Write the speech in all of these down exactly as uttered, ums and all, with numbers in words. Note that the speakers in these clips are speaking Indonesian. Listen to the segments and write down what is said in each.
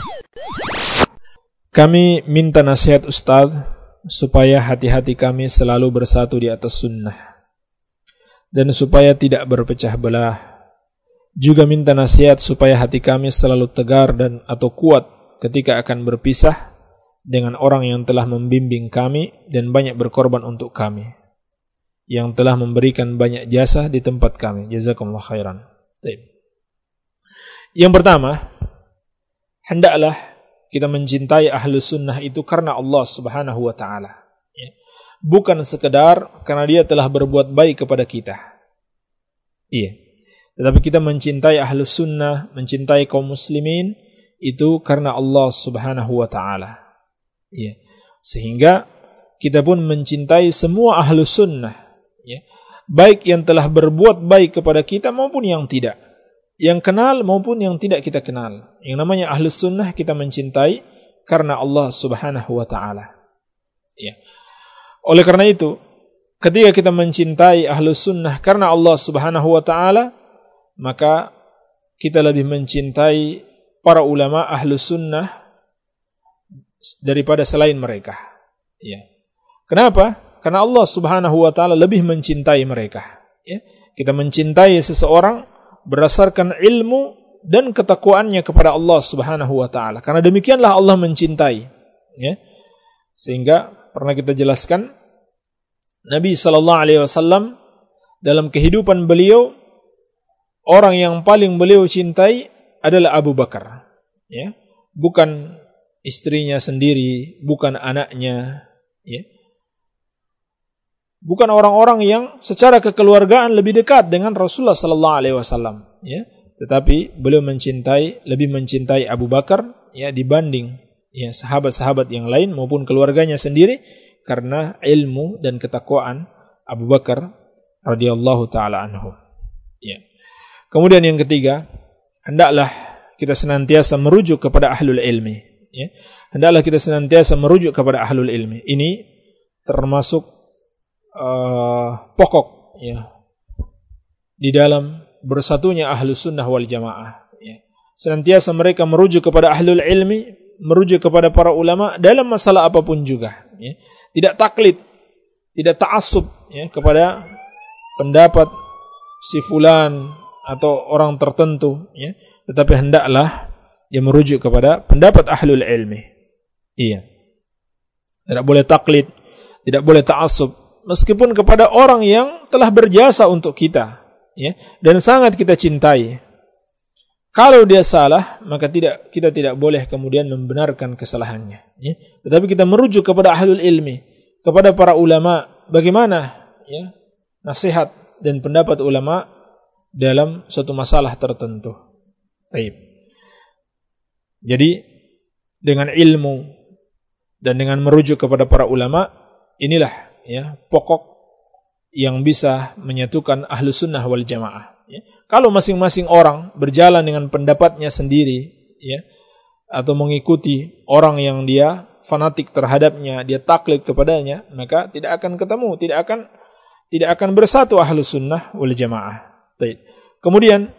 Kami minta nasihat Ustaz supaya hati-hati kami selalu bersatu di atas sunnah dan supaya tidak berpecah belah. Juga minta nasihat supaya hati kami selalu tegar dan atau kuat ketika akan berpisah dengan orang yang telah membimbing kami dan banyak berkorban untuk kami, yang telah memberikan banyak jasa di tempat kami. Jazakumullah khairan. Yang pertama, hendaklah kita mencintai ahlus sunnah itu karena Allah subhanahu wa ta'ala, bukan sekedar karena dia telah berbuat baik kepada kita. Iya. Tetapi kita mencintai ahlus sunnah, mencintai kaum muslimin itu karena Allah subhanahu wa ta'ala. Iya. Sehingga kita pun mencintai semua ahlus sunnah, ya. Baik yang telah berbuat baik kepada kita maupun yang tidak, yang kenal maupun yang tidak kita kenal. Yang namanya ahlus sunnah kita mencintai karena Allah subhanahu wa ta'ala, ya. Oleh karena itu, ketika kita mencintai ahlus sunnah karena Allah subhanahu wa ta'ala, maka kita lebih mencintai para ulama ahlus sunnah daripada selain mereka, ya. Kenapa? Karena Allah subhanahu wa ta'ala lebih mencintai mereka, ya. Kita mencintai seseorang berdasarkan ilmu dan ketakwaannya kepada Allah subhanahu wa ta'ala. Karena demikianlah Allah mencintai, ya. Sehingga pernah kita jelaskan, Nabi sallallahu alaihi wasallam dalam kehidupan beliau, orang yang paling beliau cintai adalah Abu Bakar, ya. Bukan istrinya sendiri, bukan anaknya, ya. Bukan orang-orang yang secara kekeluargaan lebih dekat dengan Rasulullah sallallahu alaihi wasallam, ya. Tetapi beliau mencintai, lebih mencintai Abu Bakar, ya, dibanding, ya, sahabat-sahabat yang lain maupun keluarganya sendiri, karena ilmu dan ketakwaan Abu Bakar radhiyallahu taala anhu, ya. Kemudian yang ketiga, hendaklah kita senantiasa merujuk kepada ahlul ilmi, ya. Hendaklah kita senantiasa merujuk kepada ahlul ilmi. Ini termasuk Uh, pokok, ya, di dalam bersatunya ahlus sunnah wal jamaah, ya. Senantiasa mereka merujuk kepada ahlul ilmi, merujuk kepada para ulama dalam masalah apapun juga, ya. Tidak taklid, tidak ta'assub, ya, kepada pendapat si fulan atau orang tertentu, ya. Tetapi hendaklah dia merujuk kepada pendapat ahlul ilmi, iya. Tidak boleh taklid, tidak boleh ta'assub, meskipun kepada orang yang telah berjasa untuk kita, ya, dan sangat kita cintai. Kalau dia salah, maka tidak, kita tidak boleh kemudian membenarkan kesalahannya, ya. Tetapi kita merujuk kepada ahlul ilmi, kepada para ulama, bagaimana, ya, nasihat dan pendapat ulama dalam suatu masalah tertentu. Baik. Jadi dengan ilmu dan dengan merujuk kepada para ulama, inilah, ya, pokok yang bisa menyatukan ahlus sunnah wal jamaah, ya. Kalau masing-masing orang berjalan dengan pendapatnya sendiri, ya, atau mengikuti orang yang dia fanatik terhadapnya, dia taklid kepadanya, maka tidak akan ketemu, tidak akan tidak akan bersatu ahlus sunnah wal jamaah. Baik. Kemudian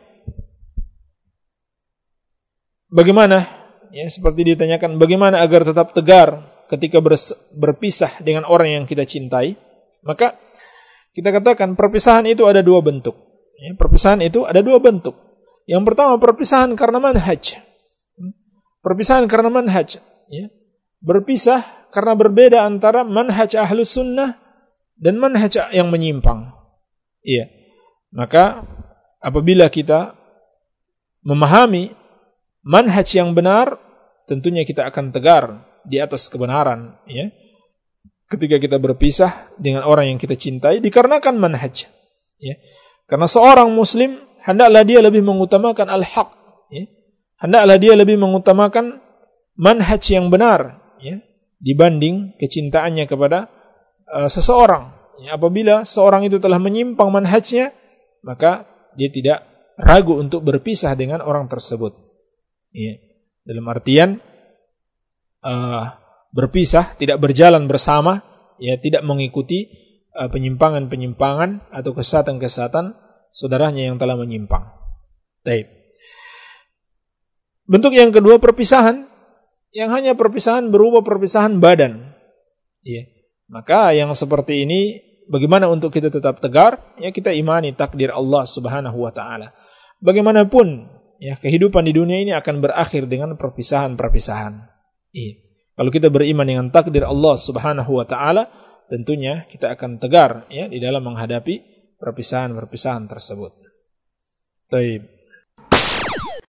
bagaimana, ya, seperti ditanyakan, bagaimana agar tetap tegar ketika berpisah dengan orang yang kita cintai? Maka kita katakan perpisahan itu ada dua bentuk, ya, perpisahan itu ada dua bentuk. Yang pertama, perpisahan karena manhaj, perpisahan karena manhaj, ya. Berpisah karena berbeda antara manhaj ahlus sunnah dan manhaj yang menyimpang, iya. Maka apabila kita memahami manhaj yang benar, tentunya kita akan tegar di atas kebenaran, ya. Ketika kita berpisah dengan orang yang kita cintai dikarenakan manhaj, ya. Karena seorang muslim hendaklah dia lebih mengutamakan al-haq, ya. Hendaklah dia lebih mengutamakan manhaj yang benar, ya, dibanding kecintaannya kepada uh, seseorang, ya. Apabila seorang itu telah menyimpang manhajnya, maka dia tidak ragu untuk berpisah dengan orang tersebut, ya. Dalam artian Uh, berpisah, tidak berjalan bersama, ya, tidak mengikuti uh, penyimpangan-penyimpangan atau kesesatan-kesesatan saudaranya yang telah menyimpang. Baik. Bentuk yang kedua perpisahan yang hanya perpisahan berupa perpisahan badan. Ya. Maka yang seperti ini, bagaimana untuk kita tetap tegar? Ya, kita imani takdir Allah Subhanahu wa taala. Bagaimanapun, ya, kehidupan di dunia ini akan berakhir dengan perpisahan-perpisahan. Ya. Kalau kita beriman dengan takdir Allah Subhanahu wa taala, tentunya kita akan tegar, ya, di dalam menghadapi perpisahan-perpisahan tersebut. Baik.